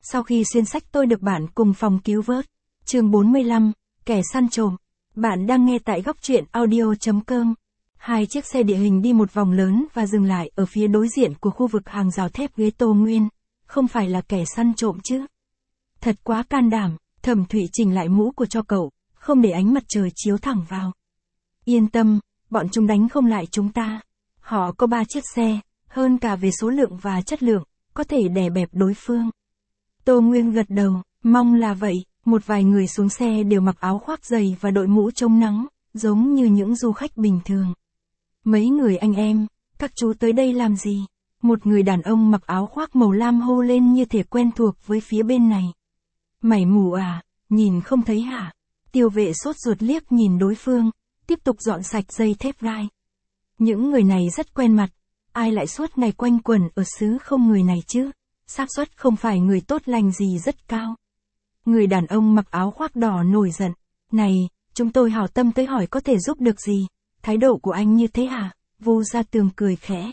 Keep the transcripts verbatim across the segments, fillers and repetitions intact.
Sau khi xuyên sách tôi được bạn cùng phòng cứu vớt. Chương bốn mươi lăm, kẻ săn trộm. Bạn đang nghe tại góc truyện audio chấm com. Hai chiếc xe địa hình đi một vòng lớn và dừng lại ở phía đối diện của khu vực hàng rào thép ghế Tô Nguyên. Không phải là kẻ săn trộm chứ? Thật quá can đảm. Thẩm Thụy chỉnh lại mũ của cho cậu, không để ánh mặt trời chiếu thẳng vào. Yên tâm, bọn chúng đánh không lại chúng ta. Họ có ba chiếc xe, hơn cả về số lượng và chất lượng, có thể đè bẹp đối phương. Tô Nguyên gật đầu, mong là vậy. Một vài người xuống xe đều mặc áo khoác dày và đội mũ chống nắng, giống như những du khách bình thường. Mấy người anh em, các chú tới đây làm gì? Một người đàn ông mặc áo khoác màu lam hô lên như thể quen thuộc với phía bên này. Mày mù à, nhìn không thấy hả? Tiêu vệ sốt ruột liếc nhìn đối phương, tiếp tục dọn sạch dây thép gai. Những người này rất quen mặt, ai lại suốt ngày quanh quẩn ở xứ không người này chứ? Xác suất không phải người tốt lành gì rất cao. Người đàn ông mặc áo khoác đỏ nổi giận. Này, chúng tôi hảo tâm tới hỏi có thể giúp được gì? Thái độ của anh như thế hả? Vô Gia Tường cười khẽ.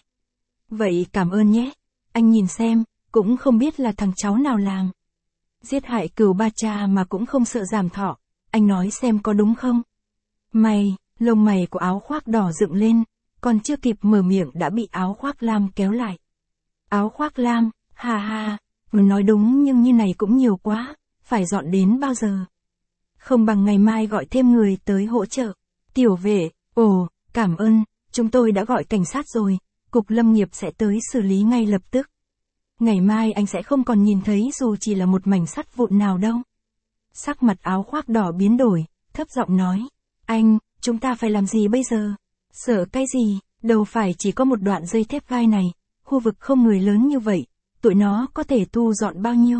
Vậy cảm ơn nhé. Anh nhìn xem, cũng không biết là thằng cháu nào làm. Giết hại cừu ba cha mà cũng không sợ giảm thọ. Anh nói xem có đúng không? Mày, lông mày của áo khoác đỏ dựng lên, còn chưa kịp mở miệng đã bị áo khoác lam kéo lại. Áo khoác lam, ha ha, nói đúng nhưng như này cũng nhiều quá, phải dọn đến bao giờ? Không bằng ngày mai gọi thêm người tới hỗ trợ. Tiểu vệ, ồ, cảm ơn, chúng tôi đã gọi cảnh sát rồi, cục lâm nghiệp sẽ tới xử lý ngay lập tức. Ngày mai anh sẽ không còn nhìn thấy dù chỉ là một mảnh sắt vụn nào đâu. Sắc mặt áo khoác đỏ biến đổi, thấp giọng nói, anh, chúng ta phải làm gì bây giờ? Sợ cái gì, đâu phải chỉ có một đoạn dây thép gai này, khu vực không người lớn như vậy, tụi nó có thể thu dọn bao nhiêu?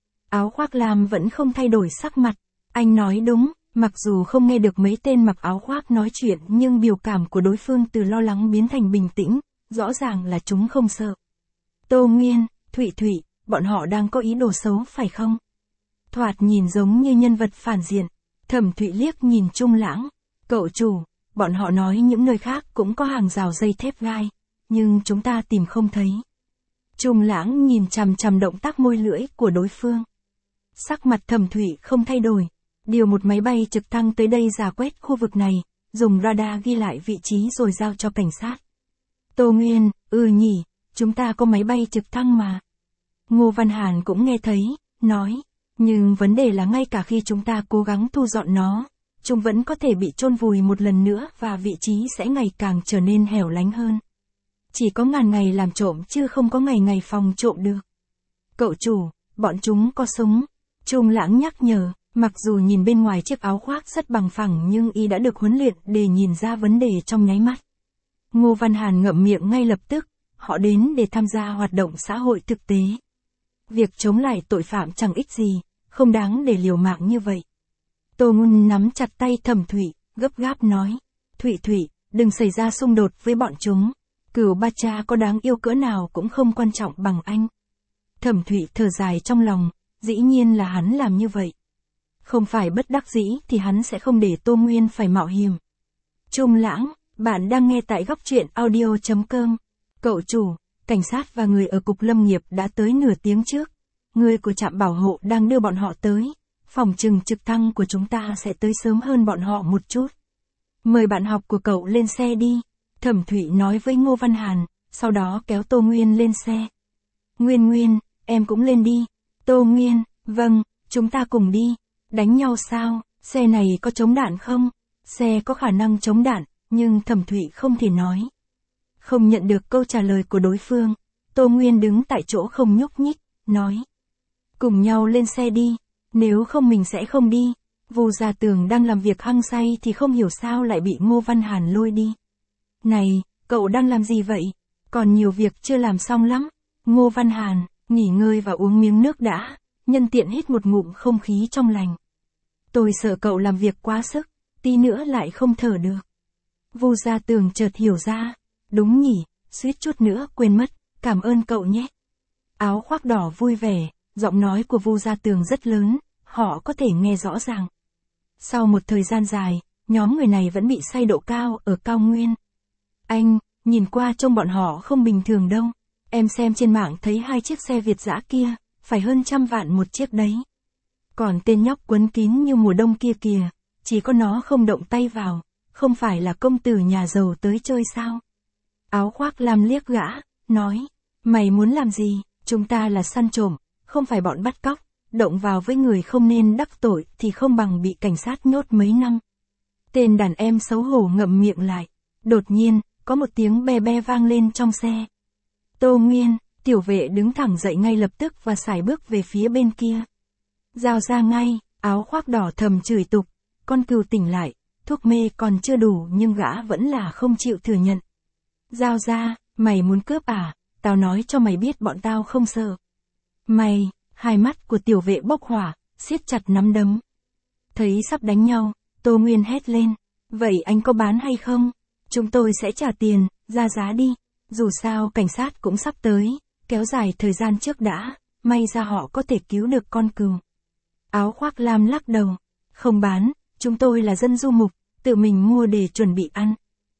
Áo khoác lam vẫn không thay đổi sắc mặt, anh nói đúng, mặc dù không nghe được mấy tên mặc áo khoác nói chuyện nhưng biểu cảm của đối phương từ lo lắng biến thành bình tĩnh, rõ ràng là chúng không sợ. Tô Nguyên, Thụy Thụy, bọn họ đang có ý đồ xấu phải không? Thoạt nhìn giống như nhân vật phản diện. Thẩm Thụy liếc nhìn Trung Lãng. Cậu chủ, bọn họ nói những nơi khác cũng có hàng rào dây thép gai, nhưng chúng ta tìm không thấy. Trung Lãng nhìn chằm chằm động tác môi lưỡi của đối phương. Sắc mặt Thẩm Thụy không thay đổi. Điều một máy bay trực thăng tới đây rà quét khu vực này, dùng radar ghi lại vị trí rồi giao cho cảnh sát. Tô Nguyên, ừ nhỉ, chúng ta có máy bay trực thăng mà. Ngô Văn Hàn cũng nghe thấy, nói, nhưng vấn đề là ngay cả khi chúng ta cố gắng thu dọn nó, chúng vẫn có thể bị chôn vùi một lần nữa và vị trí sẽ ngày càng trở nên hẻo lánh hơn. Chỉ có ngàn ngày làm trộm chứ không có ngày ngày phòng trộm được. Cậu chủ, bọn chúng có súng. Trung Lãng nhắc nhở, mặc dù nhìn bên ngoài chiếc áo khoác rất bằng phẳng nhưng y đã được huấn luyện để nhìn ra vấn đề trong nháy mắt. Ngô Văn Hàn ngậm miệng ngay lập tức, họ đến để tham gia hoạt động xã hội thực tế. Việc chống lại tội phạm chẳng ích gì, không đáng để liều mạng như vậy. Tô Nguyên nắm chặt tay Thẩm Thụy, gấp gáp nói, Thụy Thụy, đừng xảy ra xung đột với bọn chúng. Cừu ba cha có đáng yêu cỡ nào cũng không quan trọng bằng anh. Thẩm Thụy thở dài trong lòng, dĩ nhiên là hắn làm như vậy. Không phải bất đắc dĩ thì hắn sẽ không để Tô Nguyên phải mạo hiểm. Trung Lãng, bạn đang nghe tại góc truyện audio chấm com. Cậu chủ, cảnh sát và người ở cục lâm nghiệp đã tới nửa tiếng trước. Người của trạm bảo hộ đang đưa bọn họ tới. Phòng trừng trực thăng của chúng ta sẽ tới sớm hơn bọn họ một chút. Mời bạn học của cậu lên xe đi. Thẩm Thụy nói với Ngô Văn Hàn, sau đó kéo Tô Nguyên lên xe. Nguyên Nguyên, em cũng lên đi. Tô Nguyên, vâng, chúng ta cùng đi. Đánh nhau sao? Xe này có chống đạn không? Xe có khả năng chống đạn, nhưng Thẩm Thụy không thể nói. Không nhận được câu trả lời của đối phương, Tô Nguyên đứng tại chỗ không nhúc nhích, nói. Cùng nhau lên xe đi, nếu không mình sẽ không đi. Vô Gia Tường đang làm việc hăng say thì không hiểu sao lại bị Ngô Văn Hàn lôi đi. Này, cậu đang làm gì vậy? Còn nhiều việc chưa làm xong lắm. Ngô Văn Hàn, nghỉ ngơi và uống miếng nước đã, nhân tiện hít một ngụm không khí trong lành. Tôi sợ cậu làm việc quá sức, tí nữa lại không thở được. Vô Gia Tường chợt hiểu ra, đúng nhỉ, suýt chút nữa quên mất, cảm ơn cậu nhé. Áo khoác đỏ vui vẻ, giọng nói của Vô Gia Tường rất lớn, họ có thể nghe rõ ràng. Sau một thời gian dài, nhóm người này vẫn bị say độ cao ở cao nguyên. Anh, nhìn qua trông bọn họ không bình thường đâu. Em xem trên mạng thấy hai chiếc xe Việt dã kia, phải hơn trăm vạn một chiếc đấy. Còn tên nhóc quấn kín như mùa đông kia kìa, chỉ có nó không động tay vào, không phải là công tử nhà giàu tới chơi sao? Áo khoác lam liếc gã, nói, mày muốn làm gì, chúng ta là săn trộm, không phải bọn bắt cóc, động vào với người không nên đắc tội thì không bằng bị cảnh sát nhốt mấy năm. Tên đàn em xấu hổ ngậm miệng lại, đột nhiên, có một tiếng be be vang lên trong xe. Tô Nguyên, tiểu vệ đứng thẳng dậy ngay lập tức và sải bước về phía bên kia. Giao ra ngay, áo khoác đỏ thầm chửi tục, con cừu tỉnh lại, thuốc mê còn chưa đủ nhưng gã vẫn là không chịu thừa nhận. Giao ra, mày muốn cướp à, tao nói cho mày biết bọn tao không sợ. Mày, hai mắt của tiểu vệ bốc hỏa, siết chặt nắm đấm. Thấy sắp đánh nhau, Tô Nguyên hét lên, vậy anh có bán hay không? Chúng tôi sẽ trả tiền, ra giá đi, dù sao cảnh sát cũng sắp tới, kéo dài thời gian trước đã, may ra họ có thể cứu được con cừu. Áo khoác lam lắc đầu, không bán, chúng tôi là dân du mục, tự mình mua để chuẩn bị ăn.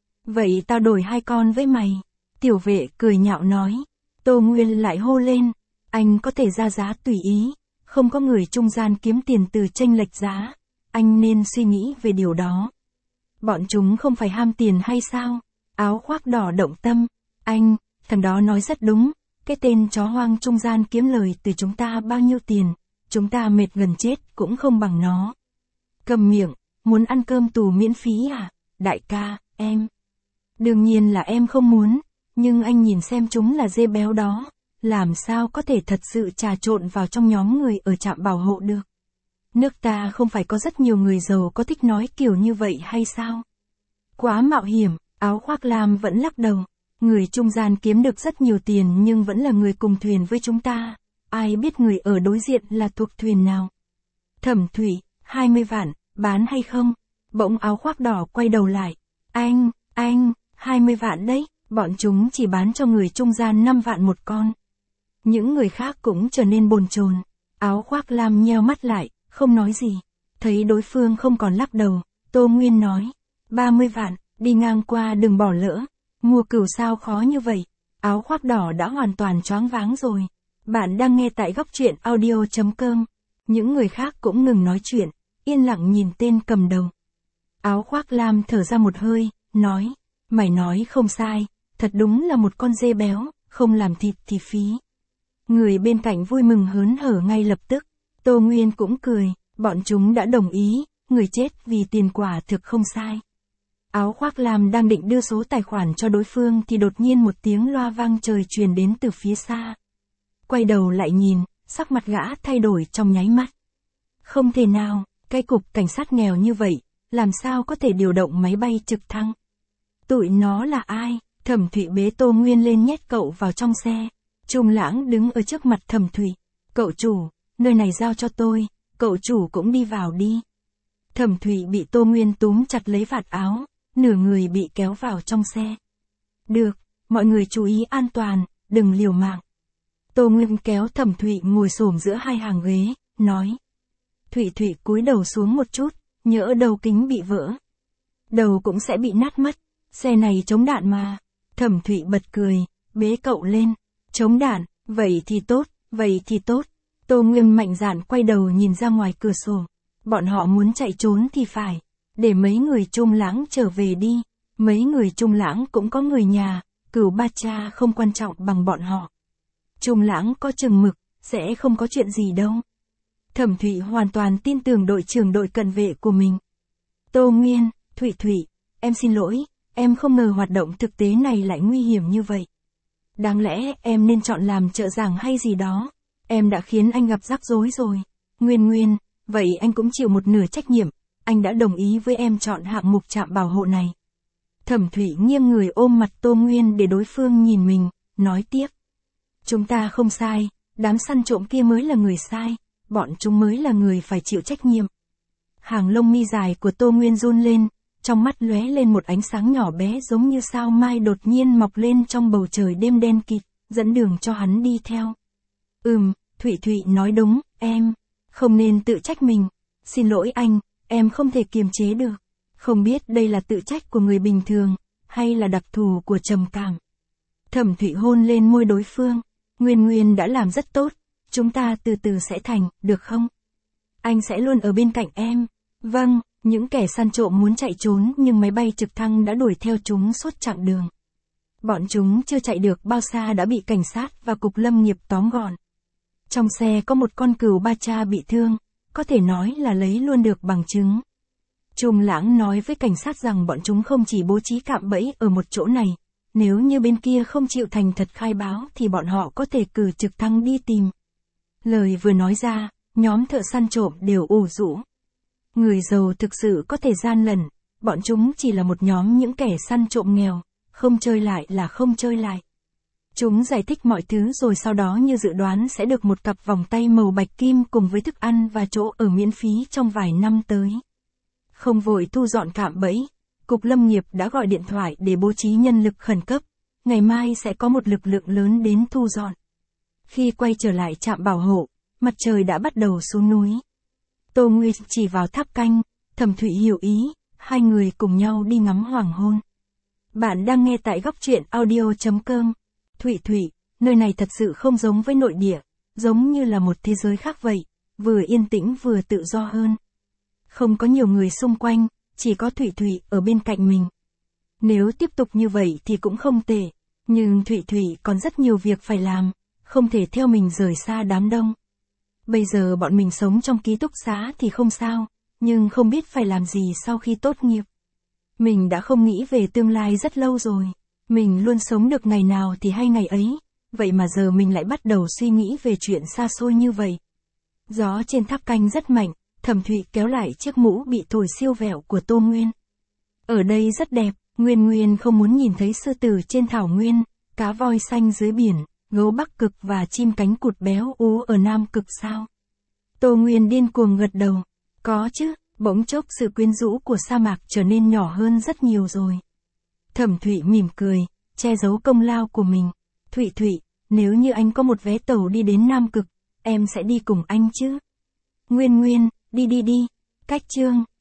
Vậy tao đổi hai con với mày. Tiểu vệ cười nhạo nói. Tô Nguyên lại hô lên, anh có thể ra giá tùy ý, không có người trung gian kiếm tiền từ chênh lệch giá, anh nên suy nghĩ về điều đó. Bọn chúng không phải ham tiền hay sao? Áo khoác đỏ động tâm, anh, thằng đó nói rất đúng, cái tên chó hoang trung gian kiếm lời từ chúng ta bao nhiêu tiền, chúng ta mệt gần chết cũng không bằng nó. Cầm miệng, muốn ăn cơm tù miễn phí à? Đại ca, em. Đương nhiên là em không muốn, nhưng anh nhìn xem chúng là dê béo đó, làm sao có thể thật sự trà trộn vào trong nhóm người ở trạm bảo hộ được. Nước ta không phải có rất nhiều người giàu có thích nói kiểu như vậy hay sao? Quá mạo hiểm, áo khoác lam vẫn lắc đầu. Người trung gian kiếm được rất nhiều tiền nhưng vẫn là người cùng thuyền với chúng ta. Ai biết người ở đối diện là thuộc thuyền nào? Thẩm Thủy, hai mươi vạn, bán hay không? Bỗng áo khoác đỏ quay đầu lại. Anh, anh, hai mươi vạn đấy, bọn chúng chỉ bán cho người trung gian năm vạn một con. Những người khác cũng trở nên bồn chồn. Áo khoác lam nheo mắt lại, không nói gì. Thấy đối phương không còn lắc đầu, Tô Nguyên nói. ba mươi vạn, đi ngang qua đừng bỏ lỡ. Mua cừu sao khó như vậy? Áo khoác đỏ đã hoàn toàn choáng váng rồi. Bạn đang nghe tại góc truyện audio chấm com. Những người khác cũng ngừng nói chuyện, yên lặng nhìn tên cầm đầu. Áo khoác lam thở ra một hơi, nói. Mày nói không sai, thật đúng là một con dê béo, không làm thịt thì phí. Người bên cạnh vui mừng hớn hở ngay lập tức. Tô Nguyên cũng cười, bọn chúng đã đồng ý, người chết vì tiền quả thực không sai. Áo khoác lam đang định đưa số tài khoản cho đối phương thì đột nhiên một tiếng loa vang trời truyền đến từ phía xa. Quay đầu lại nhìn, sắc mặt gã thay đổi trong nháy mắt. Không thể nào, cái cục cảnh sát nghèo như vậy, làm sao có thể điều động máy bay trực thăng? Tụi nó là ai? Thẩm Thụy bế Tô Nguyên lên nhét cậu vào trong xe. Trung Lãng đứng ở trước mặt Thẩm Thụy. Cậu chủ, nơi này giao cho tôi, cậu chủ cũng đi vào đi. Thẩm Thụy bị Tô Nguyên túm chặt lấy vạt áo, nửa người bị kéo vào trong xe. Được, mọi người chú ý an toàn, đừng liều mạng. Tô Nguyên kéo Thẩm Thụy ngồi xổm giữa hai hàng ghế, nói. Thụy Thụy cúi đầu xuống một chút, nhỡ đầu kính bị vỡ. Đầu cũng sẽ bị nát mất, xe này chống đạn mà. Thẩm Thụy bật cười, bế cậu lên. Chống đạn, vậy thì tốt, vậy thì tốt. Tô Nguyên mạnh dạn quay đầu nhìn ra ngoài cửa sổ. Bọn họ muốn chạy trốn thì phải. Để mấy người Trung Lãng trở về đi. Mấy người Trung Lãng cũng có người nhà, cửu ba cha không quan trọng bằng bọn họ. Trung Lãng có chừng mực, sẽ không có chuyện gì đâu. Thẩm Thụy hoàn toàn tin tưởng đội trưởng đội cận vệ của mình. Tô Nguyên, Thụy Thụy, em xin lỗi, em không ngờ hoạt động thực tế này lại nguy hiểm như vậy. Đáng lẽ em nên chọn làm trợ giảng hay gì đó. Em đã khiến anh gặp rắc rối rồi. Nguyên Nguyên, vậy anh cũng chịu một nửa trách nhiệm. Anh đã đồng ý với em chọn hạng mục trạm bảo hộ này. Thẩm Thụy nghiêng người ôm mặt Tô Nguyên để đối phương nhìn mình, nói tiếp. Chúng ta không sai, đám săn trộm kia mới là người sai, bọn chúng mới là người phải chịu trách nhiệm. Hàng lông mi dài của Tô Nguyên run lên, trong mắt lóe lên một ánh sáng nhỏ bé giống như sao mai đột nhiên mọc lên trong bầu trời đêm đen kịt, dẫn đường cho hắn đi theo. Ừm, Thụy Thụy nói đúng, em không nên tự trách mình. Xin lỗi anh, em không thể kiềm chế được. Không biết đây là tự trách của người bình thường, hay là đặc thù của trầm cảm. Thẩm Thụy hôn lên môi đối phương. Nguyên Nguyên đã làm rất tốt, Chúng ta từ từ sẽ thành, được không? Anh sẽ luôn ở bên cạnh em. Vâng, những kẻ săn trộm muốn chạy trốn nhưng máy bay trực thăng đã đuổi theo chúng suốt chặng đường. Bọn chúng chưa chạy được bao xa đã bị cảnh sát và cục lâm nghiệp tóm gọn. Trong xe có một con cừu ba cha bị thương, có thể nói là lấy luôn được bằng chứng. Trùm Lãng nói với cảnh sát rằng bọn chúng không chỉ bố trí cạm bẫy ở một chỗ này, nếu như bên kia không chịu thành thật khai báo thì bọn họ có thể cử trực thăng đi tìm. Lời vừa nói ra, nhóm thợ săn trộm đều ủ rũ. Người giàu thực sự có thể gian lận, bọn chúng chỉ là một nhóm những kẻ săn trộm nghèo, không chơi lại là không chơi lại. Chúng giải thích mọi thứ rồi sau đó như dự đoán sẽ được một cặp vòng tay màu bạch kim cùng với thức ăn và chỗ ở miễn phí trong vài năm tới. Không vội thu dọn cạm bẫy, Cục Lâm nghiệp đã gọi điện thoại để bố trí nhân lực khẩn cấp, ngày mai sẽ có một lực lượng lớn đến thu dọn. Khi quay trở lại trạm bảo hộ, mặt trời đã bắt đầu xuống núi. Tô Nguyên chỉ vào tháp canh, Thẩm Thụy hiểu ý, hai người cùng nhau đi ngắm hoàng hôn. Bạn đang nghe tại góc truyện audio chấm com. Thụy Thụy, nơi này thật sự không giống với nội địa, giống như là một thế giới khác vậy, vừa yên tĩnh vừa tự do hơn. Không có nhiều người xung quanh, chỉ có Thụy Thụy ở bên cạnh mình. Nếu tiếp tục như vậy thì cũng không tệ, nhưng Thụy Thụy còn rất nhiều việc phải làm, không thể theo mình rời xa đám đông. Bây giờ bọn mình sống trong ký túc xá thì không sao, nhưng không biết phải làm gì sau khi tốt nghiệp. Mình đã không nghĩ về tương lai rất lâu rồi, mình luôn sống được ngày nào thì hay ngày ấy, vậy mà giờ mình lại bắt đầu suy nghĩ về chuyện xa xôi như vậy. Gió trên tháp canh rất mạnh, Thẩm Thụy kéo lại chiếc mũ bị thổi siêu vẹo của Tô Nguyên. Ở đây rất đẹp, Nguyên Nguyên không muốn nhìn thấy sư tử trên thảo nguyên, cá voi xanh dưới biển, gấu Bắc Cực và chim cánh cụt béo ú ở Nam Cực sao? Tô Nguyên điên cuồng gật đầu. Có chứ, bỗng chốc sự quyến rũ của sa mạc trở nên nhỏ hơn rất nhiều rồi. Thẩm Thụy mỉm cười, che giấu công lao của mình. Thụy Thụy, nếu như anh có một vé tàu đi đến Nam Cực, em sẽ đi cùng anh chứ? Nguyên Nguyên, đi đi đi. Cách chương.